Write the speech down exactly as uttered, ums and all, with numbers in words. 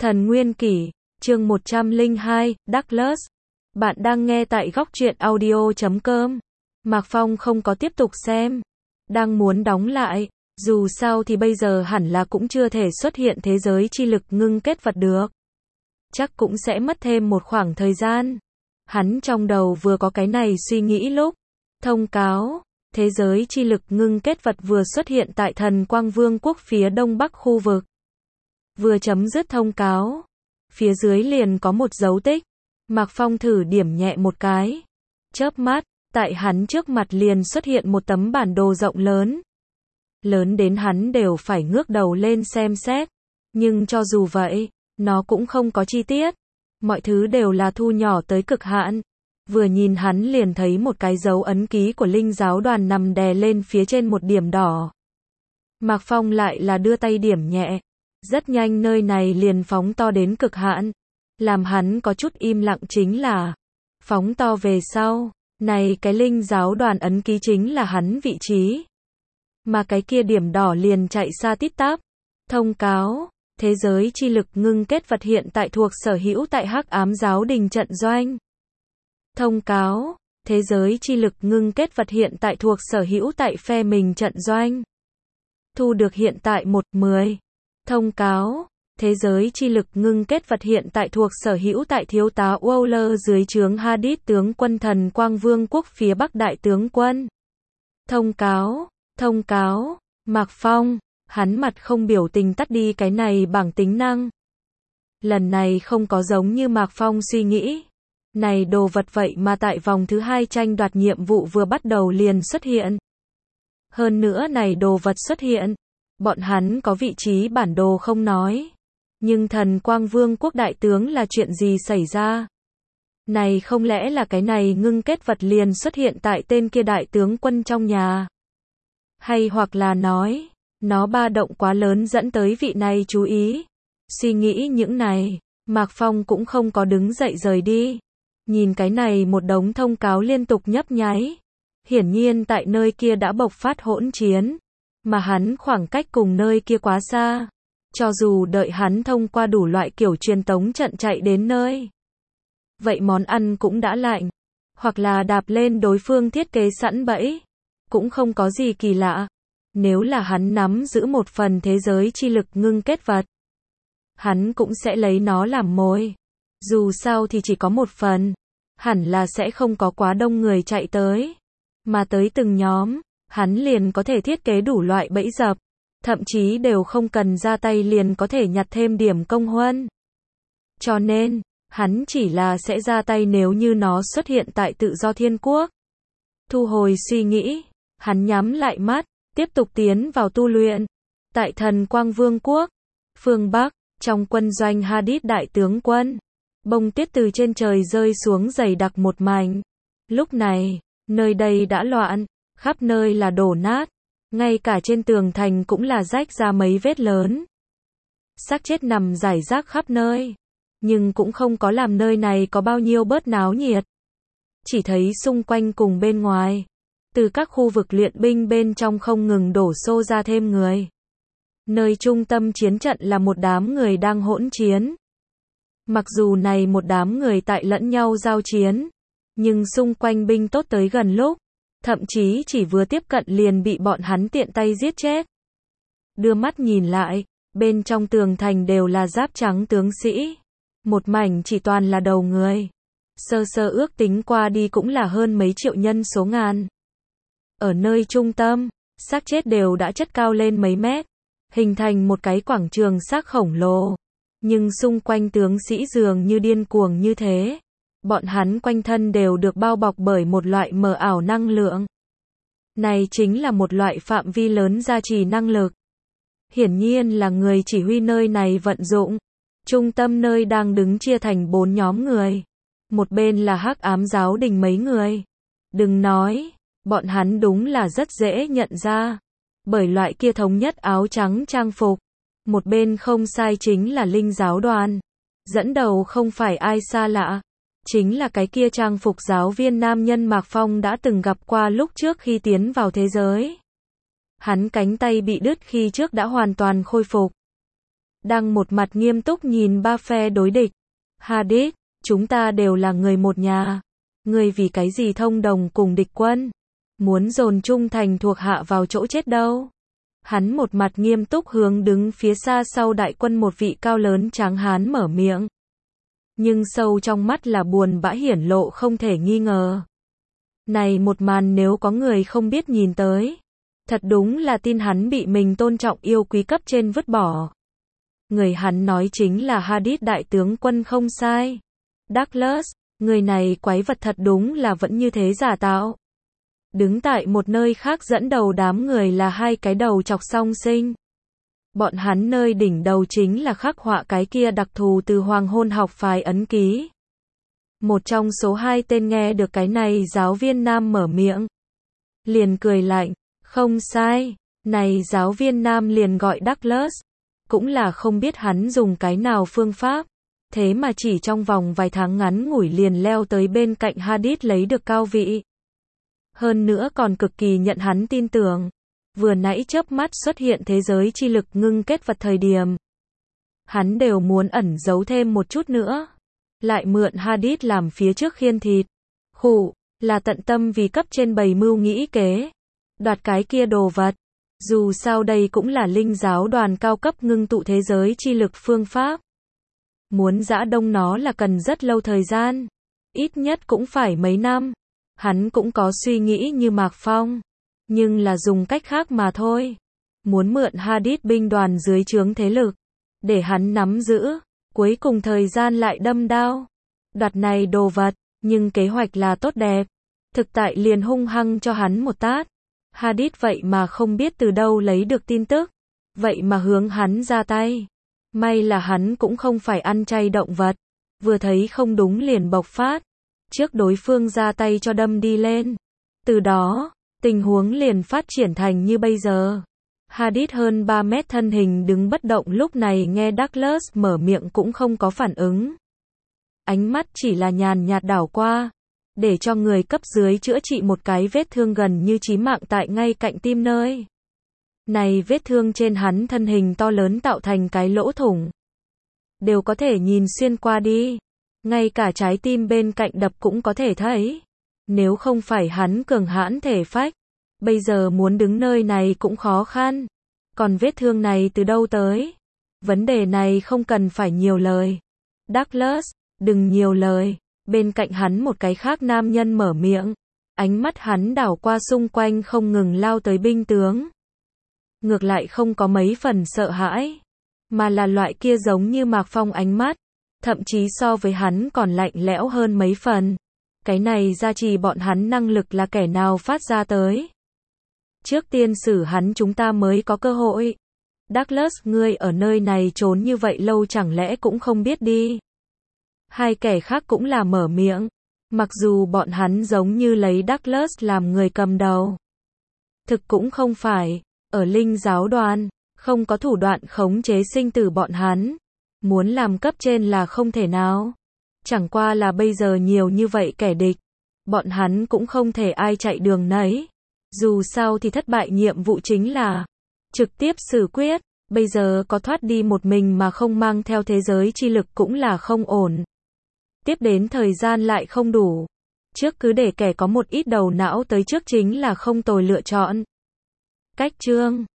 Thần Nguyên Kỷ, chương một trăm lẻ hai, Douglas. Bạn đang nghe tại góc truyện audio chấm com. Mạc Phong không có tiếp tục xem. Đang muốn đóng lại. Dù sao thì bây giờ hẳn là cũng chưa thể xuất hiện thế giới chi lực ngưng kết vật được. Chắc cũng sẽ mất thêm một khoảng thời gian. Hắn trong đầu vừa có cái này suy nghĩ lúc. Thông cáo. Thế giới chi lực ngưng kết vật vừa xuất hiện tại Thần Quang Vương quốc phía đông bắc khu vực. Vừa chấm dứt thông cáo. Phía dưới liền có một dấu tích. Mạc Phong thử điểm nhẹ một cái. Chớp mắt, tại hắn trước mặt liền xuất hiện một tấm bản đồ rộng lớn. Lớn đến hắn đều phải ngước đầu lên xem xét. Nhưng cho dù vậy, nó cũng không có chi tiết. Mọi thứ đều là thu nhỏ tới cực hạn. Vừa nhìn hắn liền thấy một cái dấu ấn ký của linh giáo đoàn nằm đè lên phía trên một điểm đỏ. Mạc Phong lại là đưa tay điểm nhẹ. Rất nhanh nơi này liền phóng to đến cực hạn. Làm hắn có chút im lặng chính là phóng to về sau. Này cái linh giáo đoàn ấn ký chính là hắn vị trí. Mà cái kia điểm đỏ liền chạy xa tít tắp. Thông cáo. Thế giới chi lực ngưng kết vật hiện tại thuộc sở hữu tại Hắc Ám Giáo Đình trận doanh. Thông cáo. Thế giới chi lực ngưng kết vật hiện tại thuộc sở hữu tại phe mình trận doanh. Thu được hiện tại một mười. Thông cáo. Thế giới chi lực ngưng kết vật hiện tại thuộc sở hữu tại thiếu tá Waller dưới trướng Hadid tướng quân Thần Quang Vương quốc phía Bắc đại tướng quân. Thông cáo. Thông cáo. Mạc Phong. Hắn mặt không biểu tình tắt đi cái này bảng tính năng. Lần này không có giống như Mạc Phong suy nghĩ. Này đồ vật vậy mà tại vòng thứ hai tranh đoạt nhiệm vụ vừa bắt đầu liền xuất hiện. Hơn nữa này đồ vật xuất hiện. Bọn hắn có vị trí bản đồ không nói. Nhưng Thần Quang Vương quốc đại tướng là chuyện gì xảy ra? Này không lẽ là cái này ngưng kết vật liền xuất hiện tại tên kia đại tướng quân trong nhà? Hay hoặc là nói, nó ba động quá lớn dẫn tới vị này chú ý. Suy nghĩ những này, Mạc Phong cũng không có đứng dậy rời đi. Nhìn cái này một đống thông cáo liên tục nhấp nháy. Hiển nhiên tại nơi kia đã bộc phát hỗn chiến. Mà hắn khoảng cách cùng nơi kia quá xa. Cho dù đợi hắn thông qua đủ loại kiểu truyền tống trận chạy đến nơi. Vậy món ăn cũng đã lạnh. Hoặc là đạp lên đối phương thiết kế sẵn bẫy. Cũng không có gì kỳ lạ. Nếu là hắn nắm giữ một phần thế giới chi lực ngưng kết vật. Hắn cũng sẽ lấy nó làm mồi. Dù sao thì chỉ có một phần. Hẳn là sẽ không có quá đông người chạy tới. Mà tới từng nhóm. Hắn liền có thể thiết kế đủ loại bẫy dập. Thậm chí đều không cần ra tay liền có thể nhặt thêm điểm công huân. Cho nên, hắn chỉ là sẽ ra tay nếu như nó xuất hiện tại Tự Do Thiên Quốc. Thu hồi suy nghĩ, hắn nhắm lại mắt, tiếp tục tiến vào tu luyện. Tại Thần Quang Vương quốc, phương Bắc, trong quân doanh Hadid đại tướng quân, bông tuyết từ trên trời rơi xuống dày đặc một mảnh. Lúc này, nơi đây đã loạn, khắp nơi là đổ nát. Ngay cả trên tường thành cũng là rách ra mấy vết lớn. Xác chết nằm rải rác khắp nơi. Nhưng cũng không có làm nơi này có bao nhiêu bớt náo nhiệt. Chỉ thấy xung quanh cùng bên ngoài. Từ các khu vực luyện binh bên trong không ngừng đổ xô ra thêm người. Nơi trung tâm chiến trận là một đám người đang hỗn chiến. Mặc dù này một đám người tại lẫn nhau giao chiến. Nhưng xung quanh binh tốt tới gần lúc. Thậm chí chỉ vừa tiếp cận liền bị bọn hắn tiện tay giết chết. Đưa mắt nhìn lại, bên trong tường thành đều là giáp trắng tướng sĩ. Một mảnh chỉ toàn là đầu người. Sơ sơ ước tính qua đi cũng là hơn mấy triệu nhân số ngàn. Ở nơi trung tâm, xác chết đều đã chất cao lên mấy mét. Hình thành một cái quảng trường xác khổng lồ. Nhưng xung quanh tướng sĩ dường như điên cuồng như thế. Bọn hắn quanh thân đều được bao bọc bởi một loại mờ ảo năng lượng. Này chính là một loại phạm vi lớn gia trì năng lực. Hiển nhiên là người chỉ huy nơi này vận dụng. Trung tâm nơi đang đứng chia thành bốn nhóm người. Một bên là Hắc Ám Giáo Đình mấy người. Đừng nói, bọn hắn đúng là rất dễ nhận ra. Bởi loại kia thống nhất áo trắng trang phục. Một bên không sai chính là linh giáo đoàn. Dẫn đầu không phải ai xa lạ. Chính là cái kia trang phục giáo viên nam nhân Mạc Phong đã từng gặp qua lúc trước khi tiến vào thế giới. Hắn cánh tay bị đứt khi trước đã hoàn toàn khôi phục. đang một mặt nghiêm túc nhìn ba phe đối địch. Hadid, chúng ta đều là người một nhà. Ngươi vì cái gì thông đồng cùng địch quân? Muốn dồn trung thành thuộc hạ vào chỗ chết đâu? Hắn một mặt nghiêm túc hướng đứng phía xa sau đại quân một vị cao lớn tráng hán mở miệng. Nhưng sâu trong mắt là buồn bã hiển lộ không thể nghi ngờ. Này một màn nếu có người không biết nhìn tới, thật đúng là tin hắn bị mình tôn trọng yêu quý cấp trên vứt bỏ. Người hắn nói chính là Hadid đại tướng quân không sai. Douglas, người này quái vật thật đúng là vẫn như thế giả tạo. Đứng tại một nơi khác dẫn đầu đám người là hai cái đầu chọc song sinh. Bọn hắn nơi đỉnh đầu chính là khắc họa cái kia đặc thù từ hoàng hôn học phái ấn ký. Một trong số hai tên nghe được cái này giáo viên nam mở miệng. Liền cười lạnh, không sai, này giáo viên nam liền gọi Douglas. Cũng là không biết hắn dùng cái nào phương pháp. Thế mà chỉ trong vòng vài tháng ngắn ngủi liền leo tới bên cạnh Hadid lấy được cao vị. Hơn nữa còn cực kỳ nhận hắn tin tưởng. Vừa nãy chớp mắt xuất hiện thế giới chi lực ngưng kết vật thời điểm. Hắn đều muốn ẩn giấu thêm một chút nữa. Lại mượn Hadid làm phía trước khiên thịt. Khụ, là tận tâm vì cấp trên bày mưu nghĩ kế. Đoạt cái kia đồ vật. Dù sao đây cũng là linh giáo đoàn cao cấp ngưng tụ thế giới chi lực phương pháp. Muốn giã đông nó là cần rất lâu thời gian. Ít nhất cũng phải mấy năm. Hắn cũng có suy nghĩ như Mạc Phong. Nhưng là dùng cách khác mà thôi. Muốn mượn Hadid binh đoàn dưới trướng thế lực. Để hắn nắm giữ. Cuối cùng thời gian lại đâm đao. Đoạt này đồ vật. Nhưng kế hoạch là tốt đẹp. Thực tại liền hung hăng cho hắn một tát. Hadid vậy mà không biết từ đâu lấy được tin tức. Vậy mà hướng hắn ra tay. May là hắn cũng không phải ăn chay động vật. Vừa thấy không đúng liền bộc phát. Trước đối phương ra tay cho đâm đi lên. Từ đó, tình huống liền phát triển thành như bây giờ. Hadid hơn ba mét thân hình đứng bất động lúc này nghe Douglas mở miệng cũng không có phản ứng. Ánh mắt chỉ là nhàn nhạt đảo qua. Để cho người cấp dưới chữa trị một cái vết thương gần như chí mạng tại ngay cạnh tim nơi. Này vết thương trên hắn thân hình to lớn tạo thành cái lỗ thủng. Đều có thể nhìn xuyên qua đi. Ngay cả trái tim bên cạnh đập cũng có thể thấy. Nếu không phải hắn cường hãn thể phách, bây giờ muốn đứng nơi này cũng khó khăn. Còn vết thương này từ đâu tới? Vấn đề này không cần phải nhiều lời. Douglas, đừng nhiều lời. Bên cạnh hắn một cái khác nam nhân mở miệng. Ánh mắt hắn đảo qua xung quanh không ngừng lao tới binh tướng. Ngược lại không có mấy phần sợ hãi. Mà là loại kia giống như Mạc Phong ánh mắt. Thậm chí so với hắn còn lạnh lẽo hơn mấy phần. Cái này gia trì bọn hắn năng lực là kẻ nào phát ra tới. Trước tiên xử hắn chúng ta mới có cơ hội. Douglas, ngươi ở nơi này trốn như vậy lâu chẳng lẽ cũng không biết đi. Hai kẻ khác cũng là mở miệng. Mặc dù bọn hắn giống như lấy Douglas làm người cầm đầu. Thực cũng không phải. Ở linh giáo đoàn, không có thủ đoạn khống chế sinh tử bọn hắn. Muốn làm cấp trên là không thể nào. Chẳng qua là bây giờ nhiều như vậy kẻ địch. Bọn hắn cũng không thể ai chạy đường nấy. Dù sao thì thất bại nhiệm vụ chính là trực tiếp xử quyết. Bây giờ có thoát đi một mình mà không mang theo thế giới chi lực cũng là không ổn. Tiếp đến thời gian lại không đủ. Trước cứ để kẻ có một ít đầu não tới trước chính là không tồi lựa chọn. Cách chương